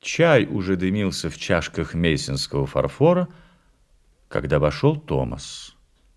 Чай уже дымился в чашках мейсонского фарфора, когда вошел Томас.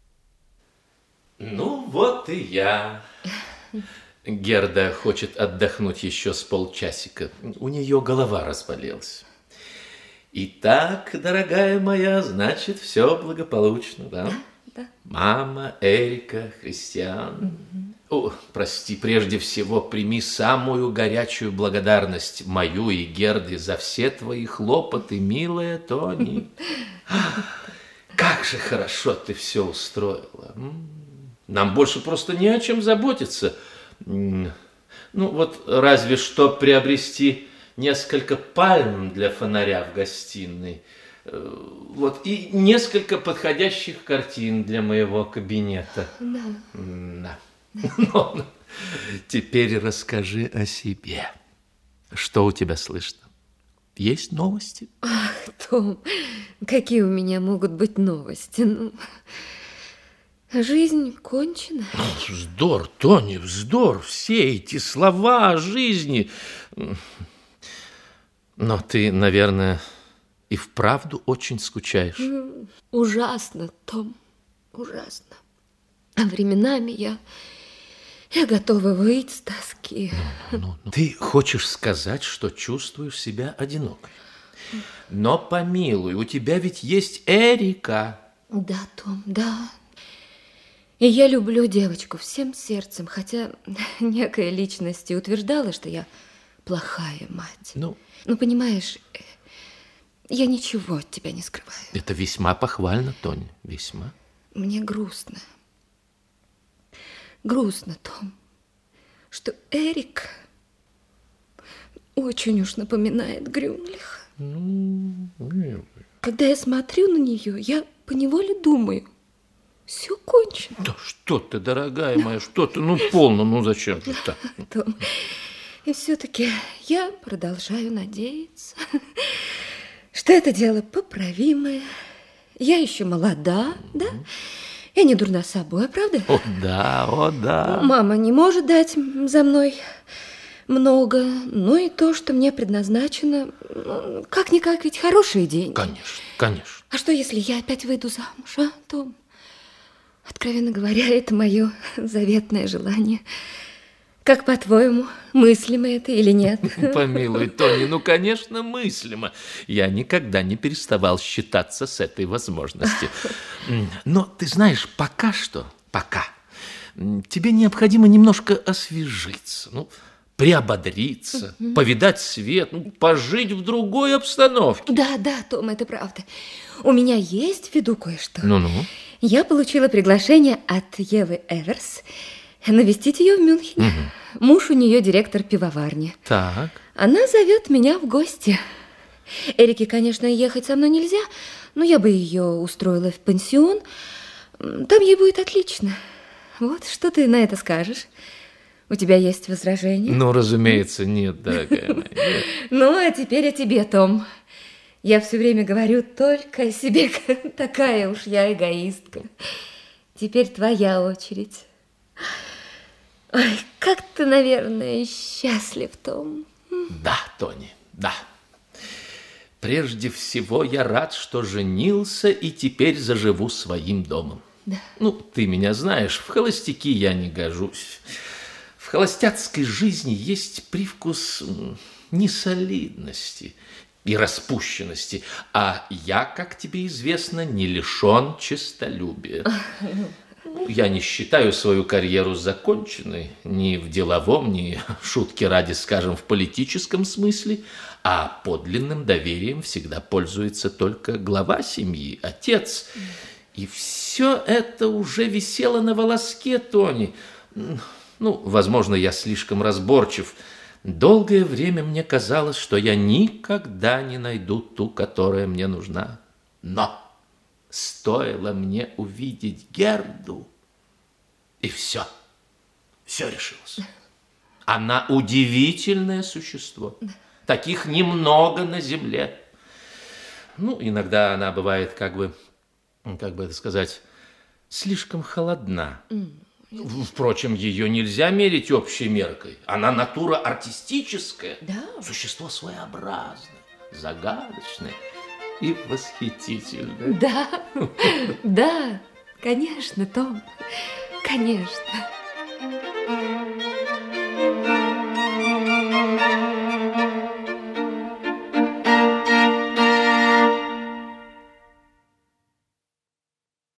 Ну, вот и я. Герда хочет отдохнуть еще с полчасика. У нее голова разболелась. Итак, дорогая моя, значит, все благополучно, да? Да. Мама, Эрика, Христиан. О, прости, прежде всего прими самую горячую благодарность мою и Герды за все твои хлопоты, милая Тони. Как же хорошо ты все устроила. Нам больше просто не о чем заботиться. Ну, вот разве что приобрести несколько пальм для фонаря в гостиной. Вот, и несколько подходящих картин для моего кабинета. Да. Да. Ну, теперь расскажи о себе. Что у тебя слышно? Есть новости? Ах, Том, какие у меня могут быть новости? Ну, жизнь кончена. Вздор, Тони, вздор. Все эти слова о жизни. Но ты, наверное, и вправду очень скучаешь. Ужасно, Том, ужасно. А временами я готова выйти с тоски. Ты хочешь сказать, что чувствуешь себя одинокой? Но помилуй, у тебя ведь есть Эрика. Да, Том, да. И я люблю девочку всем сердцем, хотя некая личность и утверждала, что я плохая мать. Ну, понимаешь, я ничего от тебя не скрываю. Это весьма похвально, Тоня, весьма. Мне грустно. Грустно, Том, что Эрик очень уж напоминает Грюнлиха. Когда я смотрю на нее, я поневоле думаю, все кончено. Да что ты, дорогая моя, что ты, полно, зачем же так? Том, и все-таки я продолжаю надеяться, что это дело поправимое. Я еще молода, да? Я не дурна собой, правда? О, да. Мама не может дать за мной много, но и то, что мне предназначено, как-никак ведь хорошие деньги. Конечно. А что, если я опять выйду замуж, а, Том? Откровенно говоря, это мое заветное желание. Как, по-твоему, мыслимо это или нет? Помилуй, Тони, конечно, мыслимо. Я никогда не переставал считаться с этой возможностью. Но, ты знаешь, пока тебе необходимо немножко освежиться, приободриться, повидать свет, пожить в другой обстановке. Да, Том, это правда. У меня есть в виду кое-что. Ну. Я получила приглашение от Евы Эверс навестить ее в Мюнхене. Муж у нее директор пивоварни. Так. Она зовет меня в гости. Эрике, конечно, ехать со мной нельзя, но я бы ее устроила в пансион. Там ей будет отлично. Вот, что ты на это скажешь? У тебя есть возражения? Разумеется, нет, дорогая моя. Нет. Ну, а теперь о тебе, Том. Я все время говорю только о себе, такая уж я эгоистка. Теперь твоя очередь. Ой, как ты, наверное, счастлив, Том. Да, Тони, да. Прежде всего, я рад, что женился и теперь заживу своим домом. Да. Ты меня знаешь, в холостяки я не гожусь. В холостяцкой жизни есть привкус несолидности и распущенности, а я, как тебе известно, не лишен честолюбия. Я не считаю свою карьеру законченной ни в деловом, ни, шутки ради, скажем, в политическом смысле, а подлинным доверием всегда пользуется только глава семьи, отец. И все это уже висело на волоске, Тони. Возможно, я слишком разборчив. Долгое время мне казалось, что я никогда не найду ту, которая мне нужна. Но стоило мне увидеть Герду, и все решилось. Она удивительное существо. Таких немного на земле. Иногда она бывает, как бы это сказать, слишком холодна. Впрочем, ее нельзя мерить общей меркой. Она натура артистическая, да. Существо своеобразное, загадочное и восхитительное. Да, да, конечно, Том, конечно.